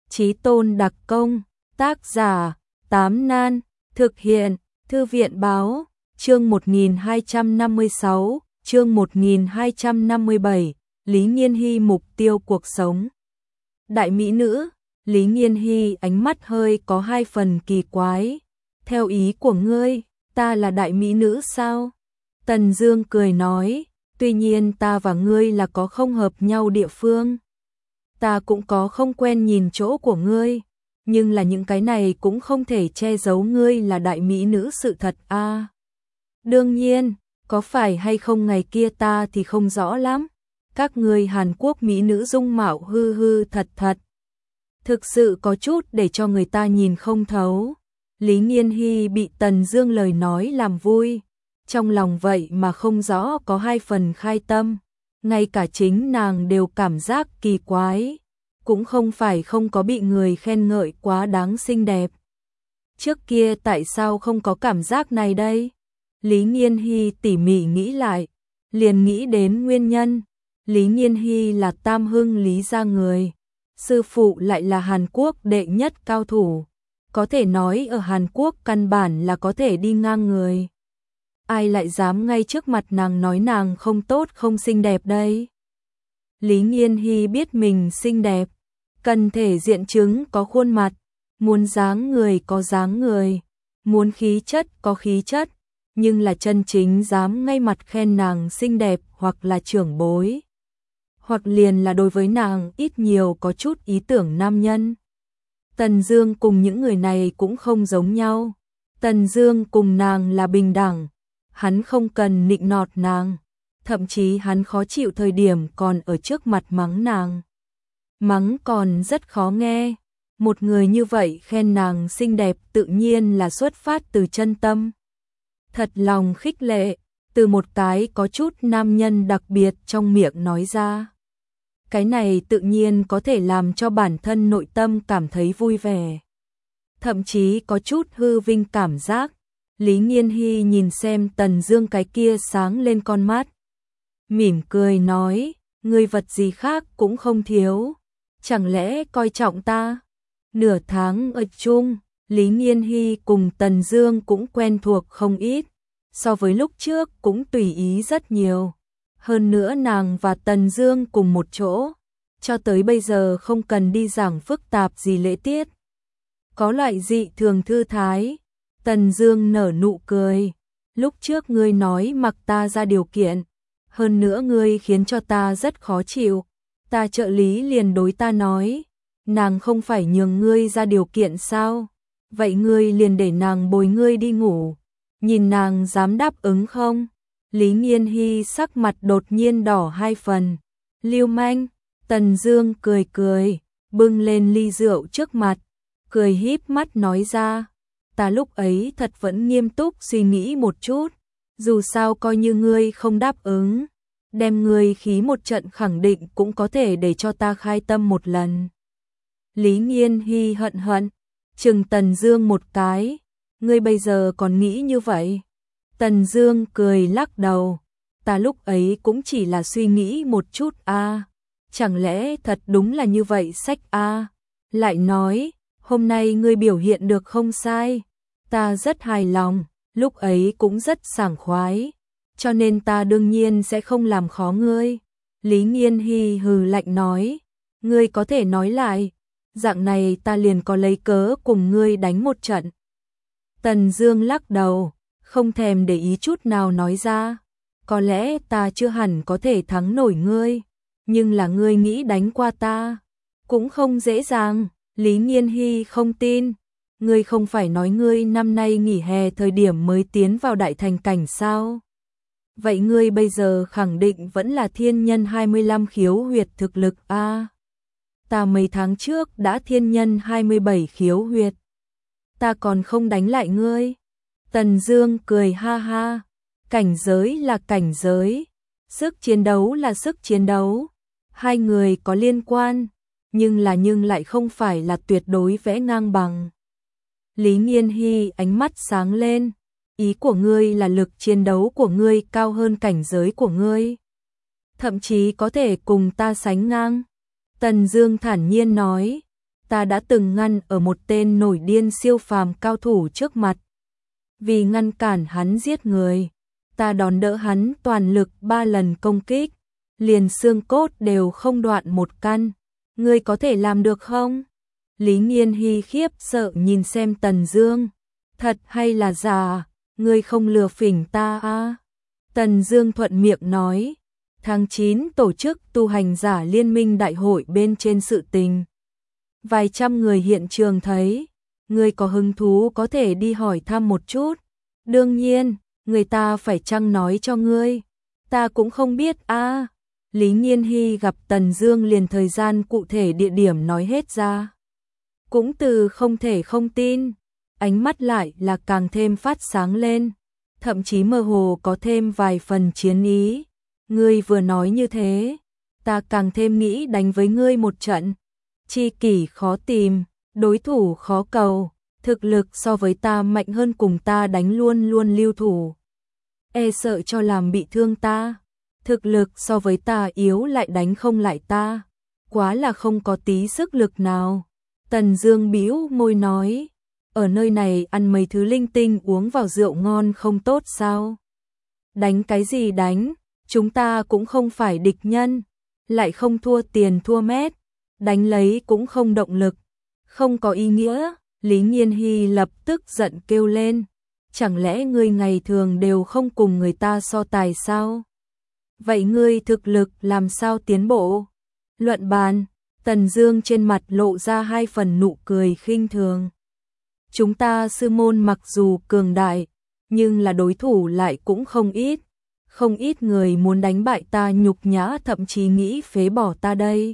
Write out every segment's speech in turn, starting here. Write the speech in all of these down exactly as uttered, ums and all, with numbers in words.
Chí tôn đặc công, tác giả, Tám Nan, thực hiện, Thư viện báo, chương một nghìn hai trăm năm mươi sáu, chương một nghìn hai trăm năm mươi bảy, Lý Nghiên Hy mục tiêu cuộc sống. Đại mỹ nữ, Lý Nghiên Hy ánh mắt hơi có hai phần kỳ quái. Theo ý của ngươi, ta là đại mỹ nữ sao? Tần Dương cười nói, tuy nhiên ta và ngươi là có không hợp nhau địa phương. Ta cũng có không quen nhìn chỗ của ngươi, nhưng là những cái này cũng không thể che giấu ngươi là đại mỹ nữ sự thật a. À, đương nhiên, có phải hay không ngày kia ta thì không rõ lắm. Các ngươi Hàn Quốc mỹ nữ dung mạo hư hư thật thật, thực sự có chút để cho người ta nhìn không thấu. Lý Nghiên Hy bị Tần Dương lời nói làm vui, trong lòng vậy mà không rõ có hai phần khai tâm, ngay cả chính nàng đều cảm giác kỳ quái, cũng không phải không có bị người khen ngợi quá đáng xinh đẹp. Trước kia tại sao không có cảm giác này đây? Lý Nghiên Hy tỉ mỉ nghĩ lại, liền nghĩ đến nguyên nhân. Lý Nghiên Hy là Tam Hưng Lý gia người, sư phụ lại là Hàn Quốc đệ nhất cao thủ, có thể nói ở Hàn Quốc căn bản là có thể đi ngang người. Ai lại dám ngay trước mặt nàng nói nàng không tốt không xinh đẹp đây? Lý Nghiên Hy biết mình xinh đẹp, cần thể diện chứng có khuôn mặt, muốn dáng người có dáng người, muốn khí chất có khí chất, nhưng là chân chính dám ngay mặt khen nàng xinh đẹp hoặc là trưởng bối, hoặc liền là đối với nàng ít nhiều có chút ý tưởng nam nhân. Tần Dương cùng những người này cũng không giống nhau. Tần Dương cùng nàng là bình đẳng, hắn không cần nịnh nọt nàng, thậm chí hắn khó chịu thời điểm còn ở trước mặt mắng nàng. Mắng còn rất khó nghe, một người như vậy khen nàng xinh đẹp tự nhiên là xuất phát từ chân tâm. Thật lòng khích lệ, từ một cái có chút nam nhân đặc biệt trong miệng nói ra. Cái này tự nhiên có thể làm cho bản thân nội tâm cảm thấy vui vẻ, thậm chí có chút hư vinh cảm giác. Lý Nghiên Hy nhìn xem Tần Dương cái kia sáng lên con mắt, mỉm cười nói, ngươi vật gì khác cũng không thiếu, chẳng lẽ coi trọng ta? Nửa tháng ở chung, Lý Nghiên Hy cùng Tần Dương cũng quen thuộc không ít, so với lúc trước cũng tùy ý rất nhiều. Hơn nữa nàng và Tần Dương cùng một chỗ, cho tới bây giờ không cần đi giảng phức tạp gì lễ tiết, có loại dị thường thư thái. Tần Dương nở nụ cười, lúc trước ngươi nói mặc ta ra điều kiện, hơn nữa ngươi khiến cho ta rất khó chịu, ta trợ lý liền đối ta nói, nàng không phải nhường ngươi ra điều kiện sao? Vậy ngươi liền để nàng bồi ngươi đi ngủ, nhìn nàng dám đáp ứng không? Lý Nghiên Hy sắc mặt đột nhiên đỏ hai phần. Lưu manh. Tần Dương cười cười, bưng lên ly rượu trước mặt, cười híp mắt nói ra, ta lúc ấy thật vẫn nghiêm túc suy nghĩ một chút, dù sao coi như ngươi không đáp ứng, đem ngươi khí một trận khẳng định cũng có thể để cho ta khai tâm một lần. Lý Nghiên Hy hận hận chừng Tần Dương một cái, ngươi bây giờ còn nghĩ như vậy? Tần Dương cười lắc đầu, ta lúc ấy cũng chỉ là suy nghĩ một chút a, à. Chẳng lẽ thật đúng là như vậy sách a? À. Lại nói, hôm nay ngươi biểu hiện được không sai, ta rất hài lòng, lúc ấy cũng rất sảng khoái, cho nên ta đương nhiên sẽ không làm khó ngươi. Lý Nghiên Hy hừ lạnh nói, ngươi có thể nói lại, dạng này ta liền có lấy cớ cùng ngươi đánh một trận. Tần Dương lắc đầu, không thèm để ý chút nào nói ra, có lẽ ta chưa hẳn có thể thắng nổi ngươi, nhưng là ngươi nghĩ đánh qua ta, cũng không dễ dàng. Lý Nghiên Hy không tin, ngươi không phải nói ngươi năm nay nghỉ hè thời điểm mới tiến vào đại thành cảnh sao? Vậy ngươi bây giờ khẳng định vẫn là thiên nhân hai mươi lăm khiếu huyệt thực lực a. À, ta mấy tháng trước đã thiên nhân hai mươi bảy khiếu huyệt, ta còn không đánh lại ngươi. Tần Dương cười ha ha, cảnh giới là cảnh giới, sức chiến đấu là sức chiến đấu, hai người có liên quan, nhưng là nhưng lại không phải là tuyệt đối vẽ ngang bằng. Lý Nghiên Hy ánh mắt sáng lên, ý của ngươi là lực chiến đấu của ngươi cao hơn cảnh giới của ngươi, thậm chí có thể cùng ta sánh ngang. Tần Dương thản nhiên nói, ta đã từng ngăn ở một tên nổi điên siêu phàm cao thủ trước mặt. Vì ngăn cản hắn giết người, ta đón đỡ hắn toàn lực ba lần công kích, liền xương cốt đều không đoạn một căn. Ngươi có thể làm được không? Lý Nghiên Hy khiếp sợ nhìn xem Tần Dương. Thật hay là giả? Ngươi không lừa phỉnh ta à? Tần Dương thuận miệng nói. Tháng chín tổ chức tu hành giả liên minh đại hội bên trên sự tình. Vài trăm người hiện trường thấy. Ngươi có hứng thú có thể đi hỏi thăm một chút. Đương nhiên, người ta phải chăng nói cho ngươi. Ta cũng không biết a. À. Lý Nghiên Hy gặp Tần Dương liền thời gian cụ thể địa điểm nói hết ra. Cũng từ không thể không tin, ánh mắt lại là càng thêm phát sáng lên, thậm chí mơ hồ có thêm vài phần chiến ý. Ngươi vừa nói như thế, ta càng thêm nghĩ đánh với ngươi một trận. Chi kỷ khó tìm, đối thủ khó cầu, thực lực so với ta mạnh hơn cùng ta đánh luôn luôn lưu thủ. E sợ cho làm bị thương ta. Thực lực so với ta yếu lại đánh không lại ta, quá là không có tí sức lực nào. Tần Dương bĩu môi nói, ở nơi này ăn mấy thứ linh tinh uống vào rượu ngon không tốt sao? Đánh cái gì đánh, chúng ta cũng không phải địch nhân, lại không thua tiền thua mét, đánh lấy cũng không động lực, không có ý nghĩa. Lý Nghiên Hy lập tức giận kêu lên, chẳng lẽ ngươi ngày thường đều không cùng người ta so tài sao? Vậy ngươi thực lực làm sao tiến bộ? Luận bàn, Tần Dương trên mặt lộ ra hai phần nụ cười khinh thường. Chúng ta sư môn mặc dù cường đại, nhưng là đối thủ lại cũng không ít. Không ít người muốn đánh bại ta nhục nhã thậm chí nghĩ phế bỏ ta đây.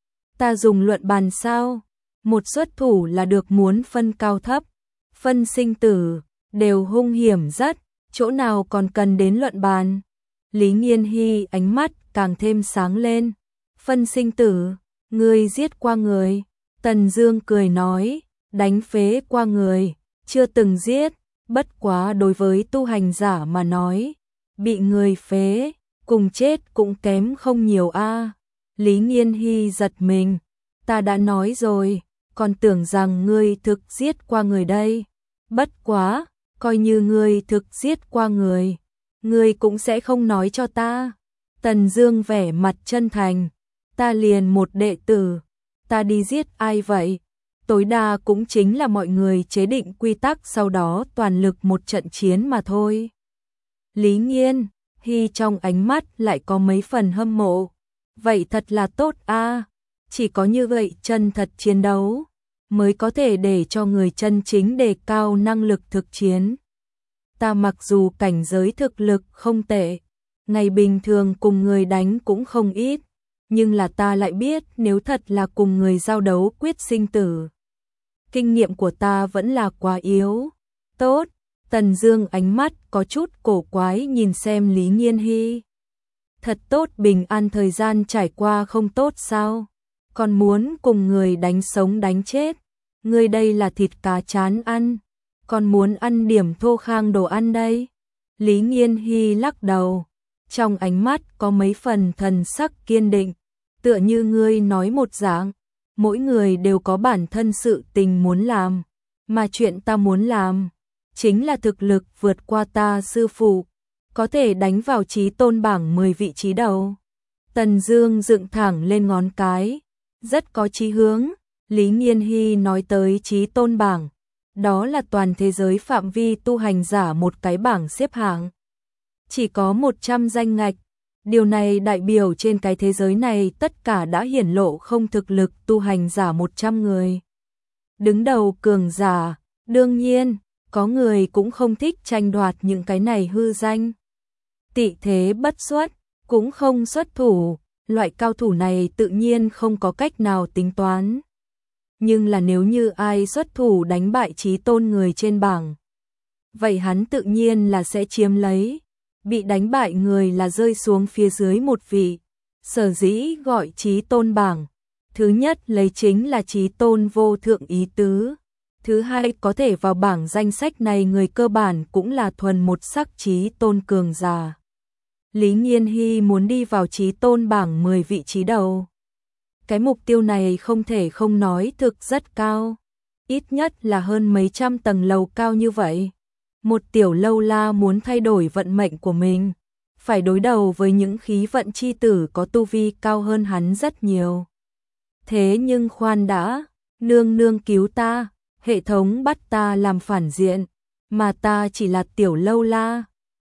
Ta dùng luận bàn sao? Một xuất thủ là được muốn phân cao thấp, phân sinh tử, đều hung hiểm rất, chỗ nào còn cần đến luận bàn. Lý Nghiên Hy ánh mắt càng thêm sáng lên. Phân sinh tử, ngươi giết qua người. Tần Dương cười nói, đánh phế qua người, chưa từng giết, bất quá đối với tu hành giả mà nói, bị người phế, cùng chết cũng kém không nhiều a. À. Lý Nghiên Hy giật mình, ta đã nói rồi, còn tưởng rằng ngươi thực giết qua người đây. Bất quá, coi như ngươi thực giết qua người, ngươi cũng sẽ không nói cho ta. Tần Dương vẻ mặt chân thành, ta liền một đệ tử, ta đi giết ai vậy? Tối đa cũng chính là mọi người chế định quy tắc sau đó toàn lực một trận chiến mà thôi. Lý Nghiên Hy trong ánh mắt lại có mấy phần hâm mộ. Vậy thật là tốt a, à. Chỉ có như vậy chân thật chiến đấu mới có thể để cho người chân chính đề cao năng lực thực chiến. Ta mặc dù cảnh giới thực lực không tệ, ngày bình thường cùng người đánh cũng không ít, nhưng là ta lại biết nếu thật là cùng người giao đấu quyết sinh tử, kinh nghiệm của ta vẫn là quá yếu. Tốt, Tần Dương ánh mắt có chút cổ quái nhìn xem Lý Nghiên Hy. Thật tốt, bình an thời gian trải qua không tốt sao? Còn muốn cùng người đánh sống đánh chết, ngươi đây là thịt cá chán ăn, còn muốn ăn điểm thô khang đồ ăn đây. Lý Nghiên Hy lắc đầu, trong ánh mắt có mấy phần thần sắc kiên định, tựa như ngươi nói một dạng, mỗi người đều có bản thân sự tình muốn làm, mà chuyện ta muốn làm chính là thực lực vượt qua ta sư phụ, có thể đánh vào chí tôn bảng mười vị trí đầu. Tần Dương dựng thẳng lên ngón cái, rất có chí hướng. Lý Nghiên Hy nói tới chí tôn bảng, đó là toàn thế giới phạm vi tu hành giả một cái bảng xếp hạng. Chỉ có một trăm danh ngạch, điều này đại biểu trên cái thế giới này tất cả đã hiển lộ không thực lực tu hành giả một trăm người. Đứng đầu cường giả, đương nhiên, có người cũng không thích tranh đoạt những cái này hư danh. Tị thế bất xuất, cũng không xuất thủ, loại cao thủ này tự nhiên không có cách nào tính toán. Nhưng là nếu như ai xuất thủ đánh bại chí tôn người trên bảng, vậy hắn tự nhiên là sẽ chiếm lấy. Bị đánh bại người là rơi xuống phía dưới một vị. Sở dĩ gọi chí tôn bảng, thứ nhất lấy chính là chí tôn vô thượng ý tứ. Thứ hai, có thể vào bảng danh sách này người cơ bản cũng là thuần một sắc chí tôn cường giả. Lý Nghiên Hy muốn đi vào chí tôn bảng mười vị trí đầu. cái mục tiêu này không thể không nói thực rất cao. Ít nhất là hơn mấy trăm tầng lầu cao như vậy. Một tiểu lâu la muốn thay đổi vận mệnh của mình, phải đối đầu với những khí vận chi tử có tu vi cao hơn hắn rất nhiều. Thế nhưng khoan đã, nương nương cứu ta, hệ thống bắt ta làm phản diện, mà ta chỉ là tiểu lâu la,